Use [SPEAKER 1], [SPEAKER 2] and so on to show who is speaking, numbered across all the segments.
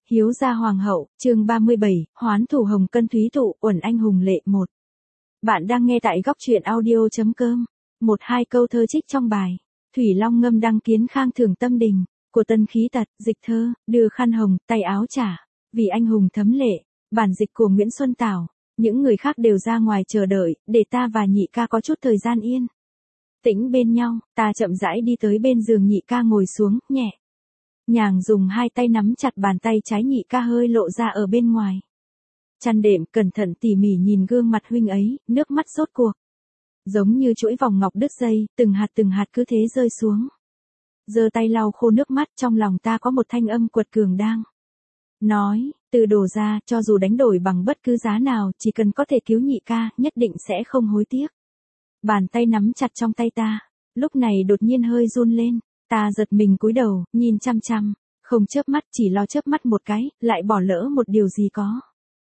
[SPEAKER 1] Hiếu gia hoàng hậu, chương 37, hoán thủ hồng cân thúy tụ, uẩn anh hùng lệ 1. Bạn đang nghe tại góc truyện audio.com. Một hai câu thơ trích trong bài. Thủy Long ngâm đăng kiến khang thưởng tâm đình, của Tân Khí Tật, dịch thơ, đưa khăn hồng, tay áo trả, vì anh hùng thấm lệ, bản dịch của Nguyễn Xuân Tảo. Những người khác đều ra ngoài chờ đợi, để ta và nhị ca có chút thời gian yên tĩnh bên nhau, ta chậm rãi đi tới bên giường nhị ca ngồi xuống, nhẹ nhàng dùng hai tay nắm chặt bàn tay trái nhị ca hơi lộ ra ở bên ngoài. Chăn đệm cẩn thận tỉ mỉ nhìn gương mặt huynh ấy, nước mắt rốt cuộc giống như chuỗi vòng ngọc đứt dây, từng hạt cứ thế rơi xuống. Giơ tay lau khô nước mắt, trong lòng ta có một thanh âm quật cường đang nói, từ đổ ra, cho dù đánh đổi bằng bất cứ giá nào, chỉ cần có thể cứu nhị ca, nhất định sẽ không hối tiếc. Bàn tay nắm chặt trong tay ta, lúc này đột nhiên hơi run lên, ta giật mình cúi đầu, nhìn chăm chăm, không chớp mắt, chỉ lo chớp mắt một cái, lại bỏ lỡ một điều gì có.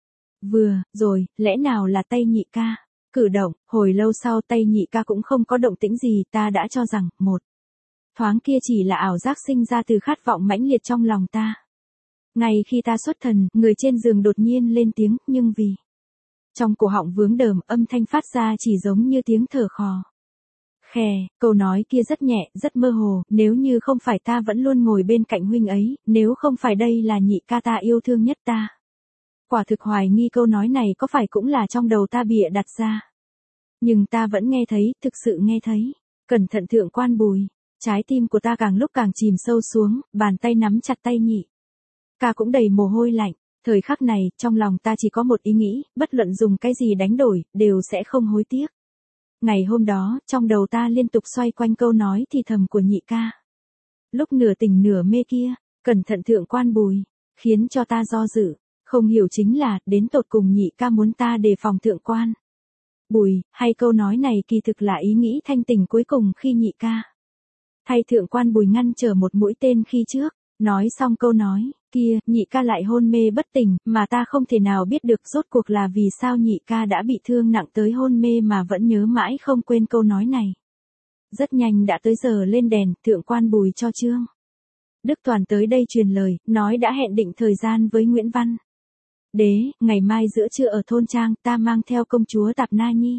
[SPEAKER 1] Vừa rồi, lẽ nào là tay nhị ca cử động, hồi lâu sau tay nhị ca cũng không có động tĩnh gì, ta đã cho rằng, một thoáng kia chỉ là ảo giác sinh ra từ khát vọng mãnh liệt trong lòng ta. Ngay khi ta xuất thần, người trên giường đột nhiên lên tiếng, nhưng vì trong cổ họng vướng đờm, âm thanh phát ra chỉ giống như tiếng thở khò khè, câu nói kia rất nhẹ, rất mơ hồ, nếu như không phải ta vẫn luôn ngồi bên cạnh huynh ấy, nếu không phải đây là nhị ca ta yêu thương nhất ta. Quả thực hoài nghi câu nói này có phải cũng là trong đầu ta bịa đặt ra. Nhưng ta vẫn nghe thấy, thực sự nghe thấy. Cẩn thận thượng quan Bùi, trái tim của ta càng lúc càng chìm sâu xuống, bàn tay nắm chặt tay nhị ca cũng đầy mồ hôi lạnh. Thời khắc này, trong lòng ta chỉ có một ý nghĩ, bất luận dùng cái gì đánh đổi, đều sẽ không hối tiếc. Ngày hôm đó, trong đầu ta liên tục xoay quanh câu nói thì thầm của nhị ca. Lúc nửa tỉnh nửa mê kia, cẩn thận thượng quan Bùi, khiến cho ta do dự, không hiểu chính là, đến tột cùng nhị ca muốn ta đề phòng thượng quan Bùi, hay câu nói này kỳ thực là ý nghĩ thanh tỉnh cuối cùng khi nhị ca thay thượng quan Bùi ngăn trở một mũi tên khi trước. Nói xong câu nói kia, nhị ca lại hôn mê bất tỉnh, mà ta không thể nào biết được rốt cuộc là vì sao nhị ca đã bị thương nặng tới hôn mê mà vẫn nhớ mãi không quên câu nói này. Rất nhanh đã tới giờ lên đèn, thượng quan Bùi cho Trương Đức Toàn tới đây truyền lời, nói đã hẹn định thời gian với Nguyễn Văn Đế, ngày mai giữa trưa ở thôn trang, ta mang theo công chúa Tạp Na Nhi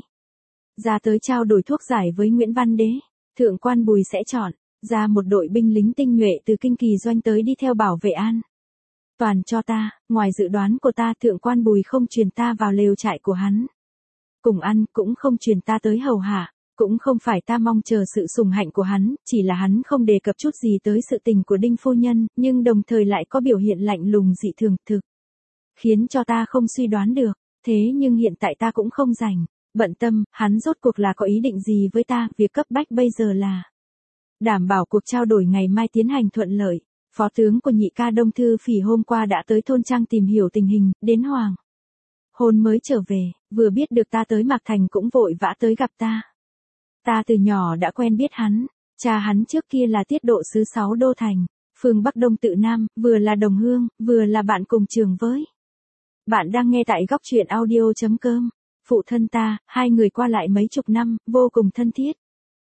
[SPEAKER 1] ra tới trao đổi thuốc giải với Nguyễn Văn Đế. Thượng quan Bùi sẽ chọn ra một đội binh lính tinh nhuệ từ kinh kỳ doanh tới đi theo bảo vệ an toàn cho ta. Ngoài dự đoán của ta, thượng quan Bùi không truyền ta vào lều trại của hắn cùng ăn, cũng không truyền ta tới hầu hạ, cũng không phải ta mong chờ sự sủng hạnh của hắn, chỉ là hắn không đề cập chút gì tới sự tình của Đinh phu nhân, nhưng đồng thời lại có biểu hiện lạnh lùng dị thường, thực khiến cho ta không suy đoán được. Thế nhưng hiện tại ta cũng không rảnh bận tâm, hắn rốt cuộc là có ý định gì với ta. Việc cấp bách bây giờ là đảm bảo cuộc trao đổi ngày mai tiến hành thuận lợi. Phó tướng của nhị ca Đông Thư Phỉ hôm qua đã tới thôn trang tìm hiểu tình hình, đến hoàng hôn mới trở về, vừa biết được ta tới Mạc Thành cũng vội vã tới gặp ta. Ta từ nhỏ đã quen biết hắn, cha hắn trước kia là tiết độ sứ 6 đô thành, phương Bắc Đông Tự Nam, vừa là đồng hương, vừa là bạn cùng trường với. Bạn đang nghe tại góc truyện audio.com. Phụ thân ta, hai người qua lại mấy chục năm, vô cùng thân thiết.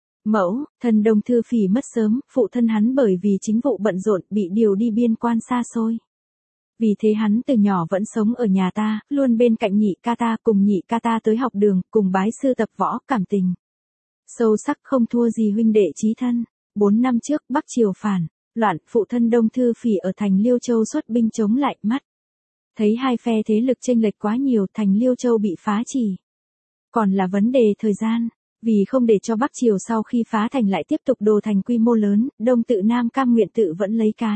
[SPEAKER 1] Mẫu thân Đông Thư Phỉ mất sớm, phụ thân hắn bởi vì chính vụ bận rộn bị điều đi biên quan xa xôi. Vì thế hắn từ nhỏ vẫn sống ở nhà ta, luôn bên cạnh nhị ca ta, cùng nhị ca ta tới học đường, cùng bái sư tập võ, cảm tình sâu sắc không thua gì huynh đệ chí thân. 4 năm trước, Bắc Triều phản loạn, phụ thân Đông Thư Phỉ ở thành Liêu Châu xuất binh chống lại, mắt thấy hai phe thế lực chênh lệch quá nhiều, thành Liêu Châu bị phá chỉ còn là vấn đề thời gian. Vì không để cho Bắc Triều sau khi phá thành lại tiếp tục đổ thành quy mô lớn, Đông Tự Nam cam nguyện tự vẫn lấy cái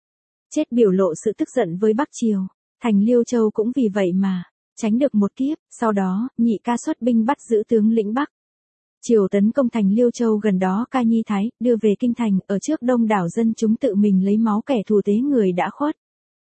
[SPEAKER 1] chết biểu lộ sự tức giận với Bắc Triều. Thành Liêu Châu cũng vì vậy mà tránh được một kiếp. Sau đó, nhị ca xuất binh bắt giữ tướng lĩnh Bắc Triều tấn công thành Liêu Châu gần đó Ca Nhi Thái, đưa về kinh thành, ở trước đông đảo dân chúng tự mình lấy máu kẻ thù tế người đã khuất.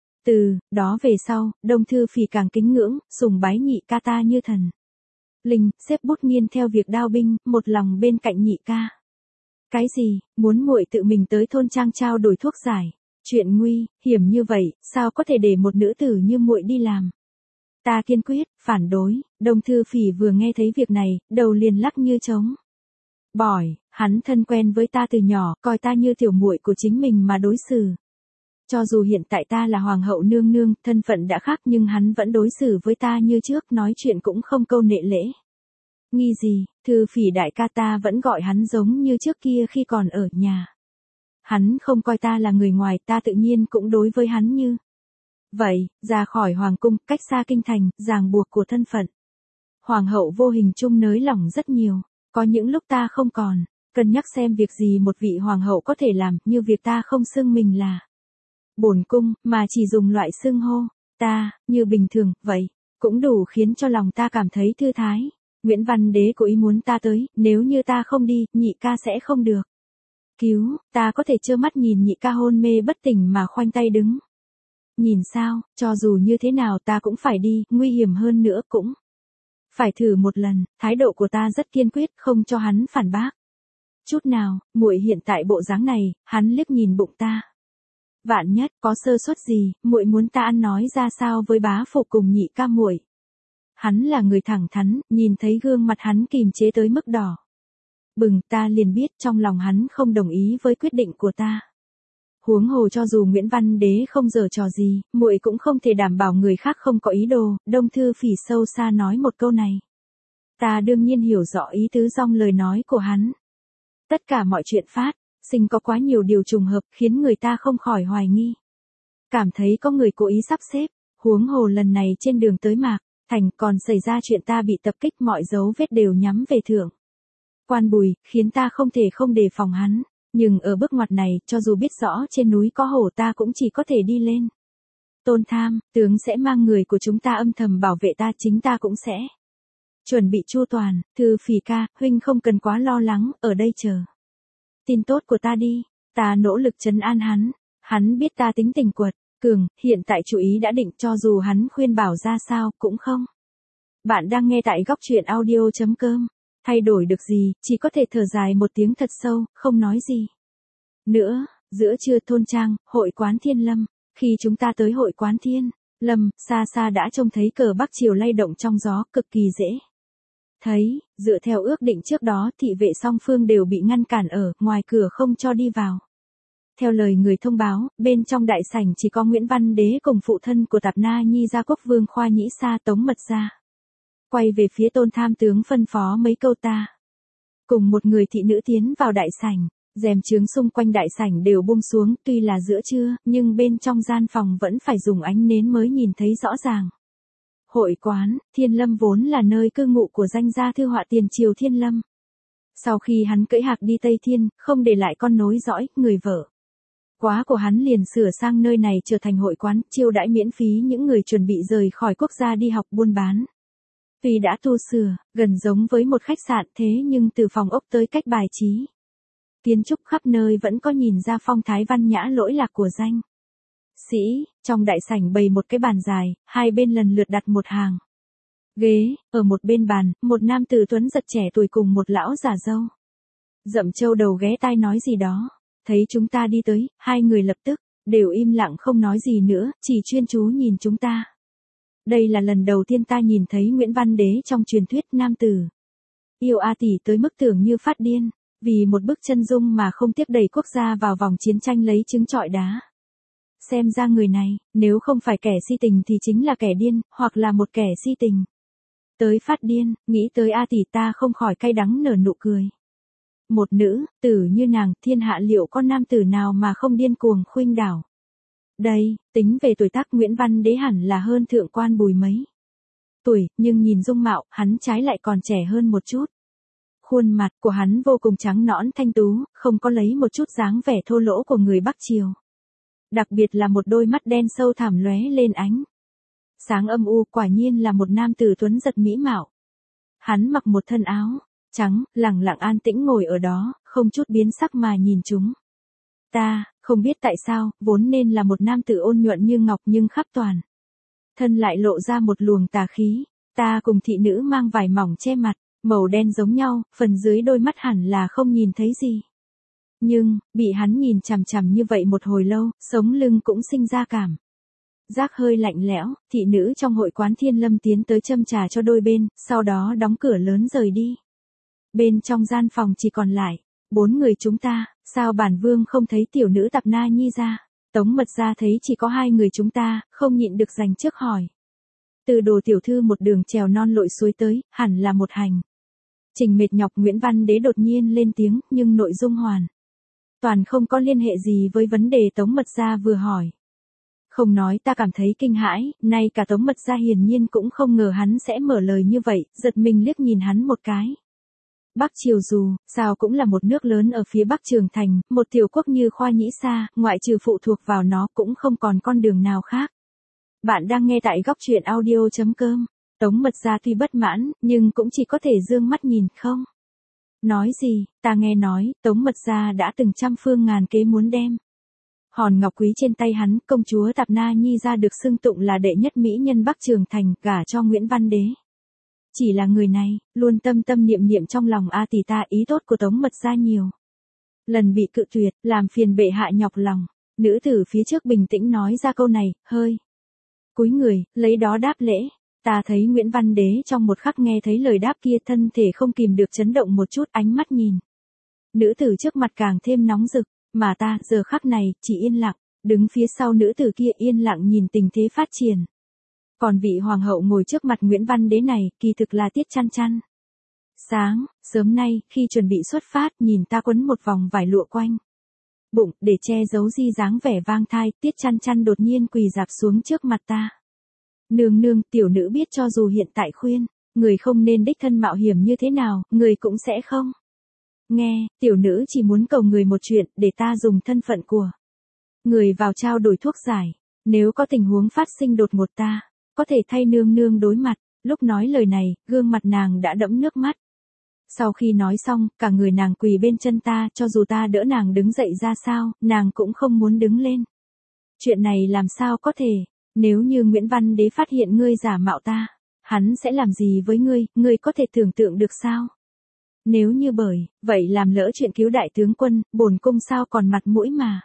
[SPEAKER 1] Từ đó về sau, Đông Thư Phỉ càng kính ngưỡng, sùng bái nhị ca ta như thần linh, xếp bút nghiên theo việc đao binh, một lòng bên cạnh nhị ca. Cái gì, muốn muội tự mình tới thôn trang trao đổi thuốc giải? Chuyện nguy hiểm như vậy, sao có thể để một nữ tử như muội đi làm? Ta kiên quyết phản đối. Đông Thư Phỉ vừa nghe thấy việc này, đầu liền lắc như trống bỏi. Hắn thân quen với ta từ nhỏ, coi ta như tiểu muội của chính mình mà đối xử. Cho dù hiện tại ta là hoàng hậu nương nương, thân phận đã khác nhưng hắn vẫn đối xử với ta như trước, nói chuyện cũng không câu nệ lễ. Nghi gì, Thư Phỉ đại ca ta vẫn gọi hắn giống như trước kia khi còn ở nhà. Hắn không coi ta là người ngoài, ta tự nhiên cũng đối với hắn như vậy, ra khỏi hoàng cung, cách xa kinh thành, ràng buộc của thân phận. Hoàng hậu vô hình chung nới lỏng rất nhiều, có những lúc ta không còn cân nhắc xem việc gì một vị hoàng hậu có thể làm, như việc ta không xưng mình là bổn cung, mà chỉ dùng loại xưng hô ta như bình thường, vậy cũng đủ khiến cho lòng ta cảm thấy thư thái. Nguyễn Văn Đế cố ý muốn ta tới, nếu như ta không đi, nhị ca sẽ không được cứu, ta có thể trơ mắt nhìn nhị ca hôn mê bất tỉnh mà khoanh tay đứng nhìn sao, cho dù như thế nào ta cũng phải đi, nguy hiểm hơn nữa cũng phải thử một lần. Thái độ của ta rất kiên quyết, không cho hắn phản bác chút nào. Muội hiện tại bộ dáng này, hắn liếc nhìn bụng ta. Vạn nhất có sơ suất gì, muội muốn ta ăn nói ra sao với bá phụ cùng nhị ca muội? Hắn là người thẳng thắn, nhìn thấy gương mặt hắn kìm chế tới mức đỏ bừng, ta liền biết trong lòng hắn không đồng ý với quyết định của ta. Huống hồ cho dù Nguyễn Văn Đế không giở trò gì, muội cũng không thể đảm bảo người khác không có ý đồ. Đông Thư Phỉ sâu xa nói một câu này. Ta đương nhiên hiểu rõ ý tứ trong lời nói của hắn. Tất cả mọi chuyện phát sinh có quá nhiều điều trùng hợp, khiến người ta không khỏi hoài nghi. Cảm thấy có người cố ý sắp xếp, huống hồ lần này trên đường tới Mạc Thành còn xảy ra chuyện ta bị tập kích, mọi dấu vết đều nhắm về Thượng Quan Bùi, khiến ta không thể không đề phòng hắn. Nhưng ở bước ngoặt này, cho dù biết rõ trên núi có hổ, ta cũng chỉ có thể đi lên. Tôn Tham, tướng sẽ mang người của chúng ta âm thầm bảo vệ ta, chính ta cũng sẽ chuẩn bị chu toàn. Thư Phỉ ca, huynh không cần quá lo lắng, ở đây chờ tin tốt của ta đi. Ta nỗ lực trấn an hắn. Hắn biết ta tính tình quật cường, hiện tại chủ ý đã định, cho dù hắn khuyên bảo ra sao cũng không. Bạn đang nghe tại góc truyện audio.com. Thay đổi được gì, chỉ có thể thở dài một tiếng thật sâu, không nói gì nữa. Giữa trưa thôn trang, hội quán Thiên Lâm. Khi chúng ta tới hội quán Thiên Lâm, xa xa đã trông thấy cờ Bắc Triều lay động trong gió, cực kỳ dễ thấy. Dựa theo ước định trước đó, thị vệ song phương đều bị ngăn cản ở ngoài cửa không cho đi vào. Theo lời người thông báo, bên trong đại sảnh chỉ có Nguyễn Văn Đế cùng phụ thân của Tạp Na Nhi gia Quốc Vương Khoa Nhĩ Sa Tống Mật gia. Quay về phía Tôn Tham tướng phân phó mấy câu, ta cùng một người thị nữ tiến vào đại sảnh. Rèm chướng xung quanh đại sảnh đều buông xuống, tuy là giữa trưa, nhưng bên trong gian phòng vẫn phải dùng ánh nến mới nhìn thấy rõ ràng. Hội quán Thiên Lâm vốn là nơi cư ngụ của danh gia thư họa tiền triều Thiên Lâm. Sau khi hắn cưỡi hạc đi Tây Thiên, không để lại con nối dõi, người vợ quá của hắn liền sửa sang nơi này trở thành hội quán, chiêu đãi miễn phí những người chuẩn bị rời khỏi quốc gia đi học buôn bán. Tuy đã tu sửa, gần giống với một khách sạn, thế nhưng từ phòng ốc tới cách bài trí kiến trúc khắp nơi vẫn có nhìn ra phong thái văn nhã lỗi lạc của danh sĩ. Trong đại sảnh bày một cái bàn dài, hai bên lần lượt đặt một hàng ghế, ở một bên bàn, một nam tử tuấn giật trẻ tuổi cùng một lão già râu rậm trâu đầu ghé tai nói gì đó. Thấy chúng ta đi tới, hai người lập tức đều im lặng không nói gì nữa, chỉ chuyên chú nhìn chúng ta. Đây là lần đầu tiên ta nhìn thấy Nguyễn Văn Đế trong truyền thuyết. Nam tử yêu A tỷ tới mức tưởng như phát điên, vì một bức chân dung mà không tiếp đẩy quốc gia vào vòng chiến tranh lấy trứng trọi đá. Xem ra người này, nếu không phải kẻ si tình thì chính là kẻ điên, hoặc là một kẻ si tình tới phát điên. Nghĩ tới A tỷ ta không khỏi cay đắng nở nụ cười. Một nữ tử như nàng, thiên hạ liệu có nam tử nào mà không điên cuồng khuynh đảo. Đây, tính về tuổi tác Nguyễn Văn Đế hẳn là hơn Thượng Quan Bùi mấy tuổi, nhưng nhìn dung mạo, hắn trái lại còn trẻ hơn một chút. Khuôn mặt của hắn vô cùng trắng nõn thanh tú, không có lấy một chút dáng vẻ thô lỗ của người Bắc Triều. Đặc biệt là một đôi mắt đen sâu thẳm lóe lên ánh sáng âm u, quả nhiên là một nam tử tuấn giật mỹ mạo. Hắn mặc một thân áo trắng, lẳng lặng an tĩnh ngồi ở đó, không chút biến sắc mà nhìn chúng ta. Không biết tại sao, vốn nên là một nam tử ôn nhuận như ngọc, nhưng khắp toàn thân lại lộ ra một luồng tà khí. Ta cùng thị nữ mang vải mỏng che mặt, màu đen giống nhau, phần dưới đôi mắt hẳn là không nhìn thấy gì. Nhưng, bị hắn nhìn chằm chằm như vậy một hồi lâu, sống lưng cũng sinh ra cảm giác hơi lạnh lẽo. Thị nữ trong hội quán Thiên Lâm tiến tới châm trà cho đôi bên, sau đó đóng cửa lớn rời đi. Bên trong gian phòng chỉ còn lại 4 người chúng ta. Sao bản vương không thấy tiểu nữ Tạp Na Nhi ra? Tống Mật Gia thấy chỉ có hai người chúng ta, không nhịn được dành trước hỏi. Từ Đồ tiểu thư một đường trèo non lội suối tới, hẳn là một hành trình mệt nhọc. Nguyễn Văn Đế đột nhiên lên tiếng, nhưng nội dung hoàn toàn không có liên hệ gì với vấn đề Tống Mật Gia vừa hỏi. Không nói ta cảm thấy kinh hãi, nay cả Tống Mật Gia hiển nhiên cũng không ngờ hắn sẽ mở lời như vậy, giật mình liếc nhìn hắn một cái. Bắc Triều dù sao cũng là một nước lớn ở phía Bắc Trường Thành, một tiểu quốc như Khoa Nhĩ Sa, ngoại trừ phụ thuộc vào nó cũng không còn con đường nào khác. Bạn đang nghe tại góc truyện audio.com. Tống Mật Gia tuy bất mãn, nhưng cũng chỉ có thể dương mắt nhìn không nói gì. Ta nghe nói, Tống Mật Gia đã từng trăm phương ngàn kế muốn đem hòn ngọc quý trên tay hắn, công chúa Tạp Na Nhi ra được xưng tụng là đệ nhất mỹ nhân Bắc Trường Thành, gả cho Nguyễn Văn Đế. Chỉ là người này, luôn tâm tâm niệm niệm trong lòng a tỷ ta ý tốt của Tống Mật Gia nhiều lần bị cự tuyệt, làm phiền bệ hạ nhọc lòng. Nữ tử phía trước bình tĩnh nói ra câu này, hơi cúi người, lấy đó đáp lễ. Ta thấy Nguyễn Văn Đế trong một khắc nghe thấy lời đáp kia, thân thể không kìm được chấn động một chút, ánh mắt nhìn nữ tử trước mặt càng thêm nóng rực, mà ta giờ khắc này chỉ yên lặng, đứng phía sau nữ tử kia yên lặng nhìn tình thế phát triển. Còn vị hoàng hậu ngồi trước mặt Nguyễn Văn Đế này, kỳ thực là Tiết Chăn Chăn. Sáng sớm nay, khi chuẩn bị xuất phát, nhìn ta quấn một vòng vải lụa quanh bụng, để che giấu di dáng vẻ vang thai, Tiết Chăn Chăn đột nhiên quỳ rạp xuống trước mặt ta. Nương nương, tiểu nữ biết cho dù hiện tại khuyên người không nên đích thân mạo hiểm như thế nào, người cũng sẽ không nghe. Tiểu nữ chỉ muốn cầu người một chuyện, để ta dùng thân phận của người vào trao đổi thuốc giải. Nếu có tình huống phát sinh đột ngột, ta có thể thay nương nương đối mặt. Lúc nói lời này, gương mặt nàng đã đẫm nước mắt. Sau khi nói xong, cả người nàng quỳ bên chân ta, cho dù ta đỡ nàng đứng dậy ra sao, nàng cũng không muốn đứng lên. Chuyện này làm sao có thể? Nếu như Nguyễn Văn Đế phát hiện ngươi giả mạo ta, hắn sẽ làm gì với ngươi có thể tưởng tượng được sao? Nếu như bởi vậy làm lỡ chuyện cứu đại tướng quân, bổn cung sao còn mặt mũi mà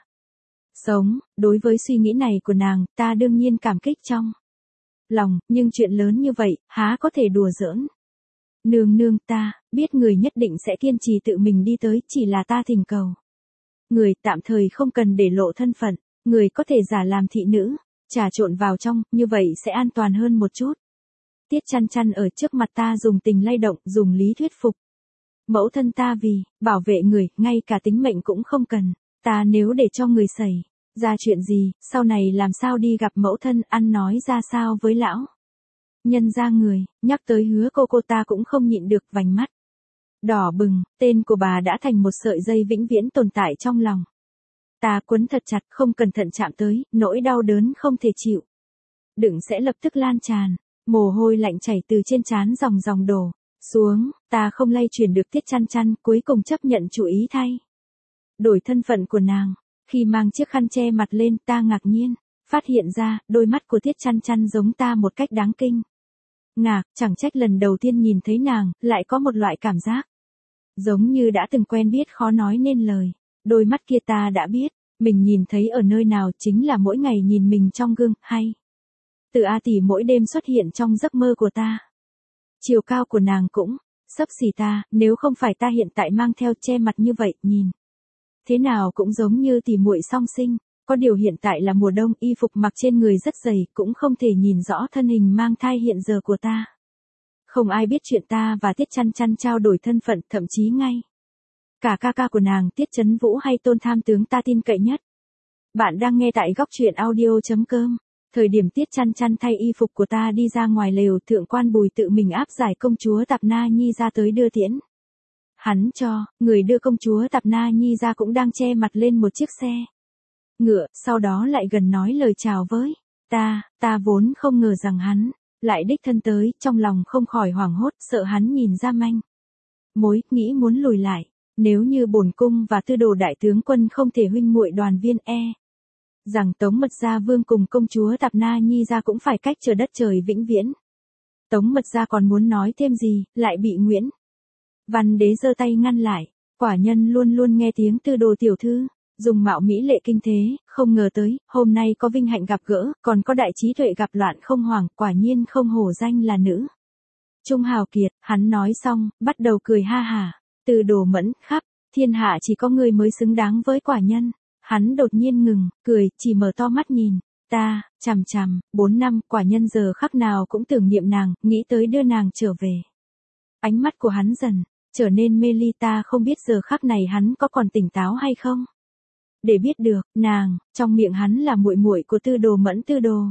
[SPEAKER 1] sống. Đối với suy nghĩ này của nàng, ta đương nhiên cảm kích trong lòng, nhưng chuyện lớn như vậy, há có thể đùa giỡn. Nương nương, ta biết người nhất định sẽ kiên trì tự mình đi tới, chỉ là ta thỉnh cầu người tạm thời không cần để lộ thân phận, người có thể giả làm thị nữ, trà trộn vào trong, như vậy sẽ an toàn hơn một chút. Tiết Chăn Chăn ở trước mặt ta dùng tình lay động, dùng lý thuyết phục. Mẫu thân ta vì bảo vệ người, ngay cả tính mệnh cũng không cần. Ta nếu để cho người xảy ra chuyện gì, sau này làm sao đi gặp mẫu thân, ăn nói ra sao với lão nhân gia người. Nhắc tới Hứa cô ta cũng không nhịn được, vành mắt đỏ bừng. Tên của bà đã thành một sợi dây vĩnh viễn tồn tại trong lòng. Ta quấn thật chặt, không cẩn thận chạm tới, nỗi đau đớn không thể chịu đựng sẽ lập tức lan tràn. Mồ hôi lạnh chảy từ trên trán dòng dòng đổ xuống. Ta không lay chuyển được Tiết Chăn Chăn, cuối cùng chấp nhận chủ ý thay đổi thân phận của nàng. Khi mang chiếc khăn che mặt lên, ta ngạc nhiên phát hiện ra, đôi mắt của Tiết Chăn Chăn giống ta một cách đáng kinh ngạc. Chẳng trách lần đầu tiên nhìn thấy nàng, lại có một loại cảm giác giống như đã từng quen biết, khó nói nên lời. Đôi mắt kia ta đã biết mình nhìn thấy ở nơi nào, chính là mỗi ngày nhìn mình trong gương, hay từ A tỷ mỗi đêm xuất hiện trong giấc mơ của ta. Chiều cao của nàng cũng xấp xỉ ta, nếu không phải ta hiện tại mang theo che mặt như vậy, nhìn thế nào cũng giống như tỷ muội song sinh. Có điều hiện tại là mùa đông, y phục mặc trên người rất dày, cũng không thể nhìn rõ thân hình mang thai hiện giờ của ta. Không ai biết chuyện ta và Tiết Chăn Chăn trao đổi thân phận, thậm chí ngay cả ca ca của nàng, Tiết Chấn Vũ hay Tôn Tham Tướng ta tin cậy nhất. Bạn đang nghe tại góc truyện audio.com. Thời điểm Tiết Chăn Chăn thay y phục của ta đi ra ngoài lều, thượng quan Bùi tự mình áp giải công chúa Tạp Na Nhi ra tới đưa tiễn. Hắn cho người đưa công chúa Tạp Na Nhi ra cũng đang che mặt lên một chiếc xe ngựa, sau đó lại gần nói lời chào với ta vốn không ngờ rằng hắn lại đích thân tới, trong lòng không khỏi hoảng hốt, sợ hắn nhìn ra manh mối, nghĩ muốn lùi lại. Nếu như bổn cung và Tư Đồ đại tướng quân không thể huynh muội đoàn viên, rằng Tống Mật Gia vương cùng công chúa Tạp Na Nhi ra cũng phải cách trời đất trời vĩnh viễn. Tống Mật Gia còn muốn nói thêm gì, lại bị Nguyễn Văn Đế giơ tay ngăn lại. Quả nhân luôn luôn nghe tiếng Tư Đồ tiểu thư dùng mạo mỹ lệ kinh thế, không ngờ tới hôm nay có vinh hạnh gặp gỡ, còn có đại trí tuệ gặp loạn không hoảng, quả nhiên không hổ danh là nữ trung hào kiệt. Hắn nói xong, bắt đầu cười ha hả. Tư Đồ mẫn, khắp thiên hạ chỉ có người mới xứng đáng với quả nhân. Hắn đột nhiên ngừng, cười, chỉ mở to mắt nhìn. Ta, chằm chằm, 4 năm, quả nhân giờ khắc nào cũng tưởng niệm nàng, nghĩ tới đưa nàng trở về. Ánh mắt của hắn dần trở nên mê ly, ta không biết giờ khắc này hắn có còn tỉnh táo hay không. Để biết được, nàng, trong miệng hắn là muội muội của Tư Đồ Mẫn. Tư Đồ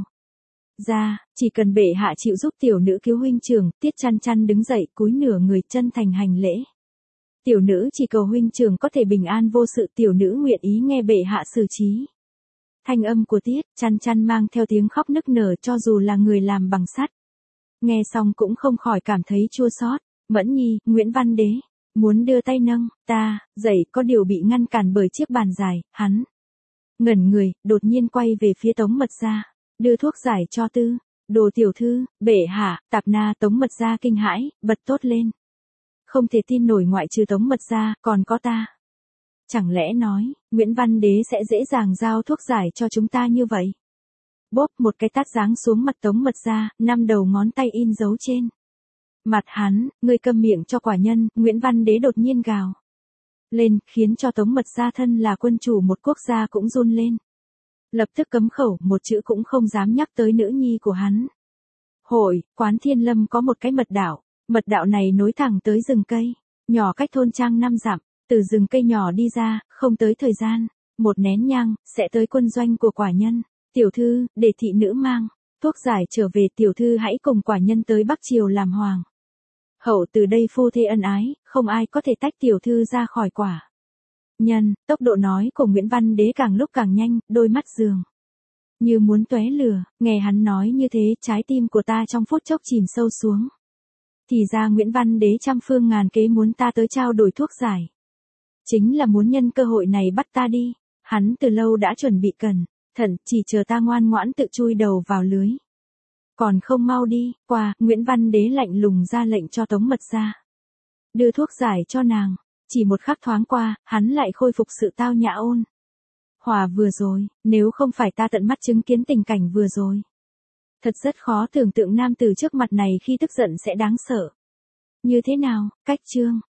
[SPEAKER 1] gia, chỉ cần bệ hạ chịu giúp tiểu nữ cứu huynh trưởng. Tiết Chăn Chăn đứng dậy, cúi nửa người chân thành hành lễ. Tiểu nữ chỉ cầu huynh trưởng có thể bình an vô sự, tiểu nữ nguyện ý nghe bệ hạ xử trí. Thanh âm của Tiết Chăn Chăn mang theo tiếng khóc nức nở, cho dù là người làm bằng sắt. Nghe xong cũng không khỏi cảm thấy chua xót. Mẫn Nhi, Nguyễn Văn Đế muốn đưa tay nâng ta dậy, có điều bị ngăn cản bởi chiếc bàn dài. Hắn ngẩn người, đột nhiên quay về phía Tống Mật Gia, đưa thuốc giải cho Tư Đồ tiểu thư. Bệ hạ, Tạp Na. Tống Mật Gia kinh hãi, bật tốt lên. Không thể tin nổi, ngoại trừ Tống Mật Gia, còn có ta. Chẳng lẽ nói, Nguyễn Văn Đế sẽ dễ dàng giao thuốc giải cho chúng ta như vậy? Bốp, một cái tát giáng xuống mặt Tống Mật Gia, 5 đầu ngón tay in dấu trên mặt hắn. Ngươi câm miệng cho quả nhân. Nguyễn Văn Đế đột nhiên gào lên, khiến cho Tống Mật Gia thân là quân chủ một quốc gia cũng run lên. Lập tức cấm khẩu, một chữ cũng không dám nhắc tới nữ nhi của hắn. Hội quán Thiên Lâm có một cái mật đạo. Mật đạo này nối thẳng tới rừng cây nhỏ cách thôn trang 5 dặm. Từ rừng cây nhỏ đi ra, không tới thời gian, một nén nhang, sẽ tới quân doanh của quả nhân. Tiểu thư, để thị nữ mang thuốc giải trở về. Tiểu thư hãy cùng quả nhân tới Bắc Triều làm hoàng hậu, từ đây phu thê ân ái, không ai có thể tách tiểu thư ra khỏi quả nhân. Tốc độ nói của Nguyễn Văn Đế càng lúc càng nhanh, đôi mắt dường như muốn tóe lửa. Nghe hắn nói như thế, trái tim của ta trong phút chốc chìm sâu xuống. Thì ra Nguyễn Văn Đế trăm phương ngàn kế muốn ta tới trao đổi thuốc giải, chính là muốn nhân cơ hội này bắt ta đi. Hắn từ lâu đã chuẩn bị cẩn thận, chỉ chờ ta ngoan ngoãn tự chui đầu vào lưới. Còn không mau đi qua. Nguyễn Văn Đế lạnh lùng ra lệnh cho Tống Mật Gia đưa thuốc giải cho nàng. Chỉ một khắc thoáng qua, hắn lại khôi phục sự tao nhã ôn hòa vừa rồi. Nếu không phải ta tận mắt chứng kiến tình cảnh vừa rồi, thật rất khó tưởng tượng nam tử trước mặt này khi tức giận sẽ đáng sợ như thế nào. Cách chương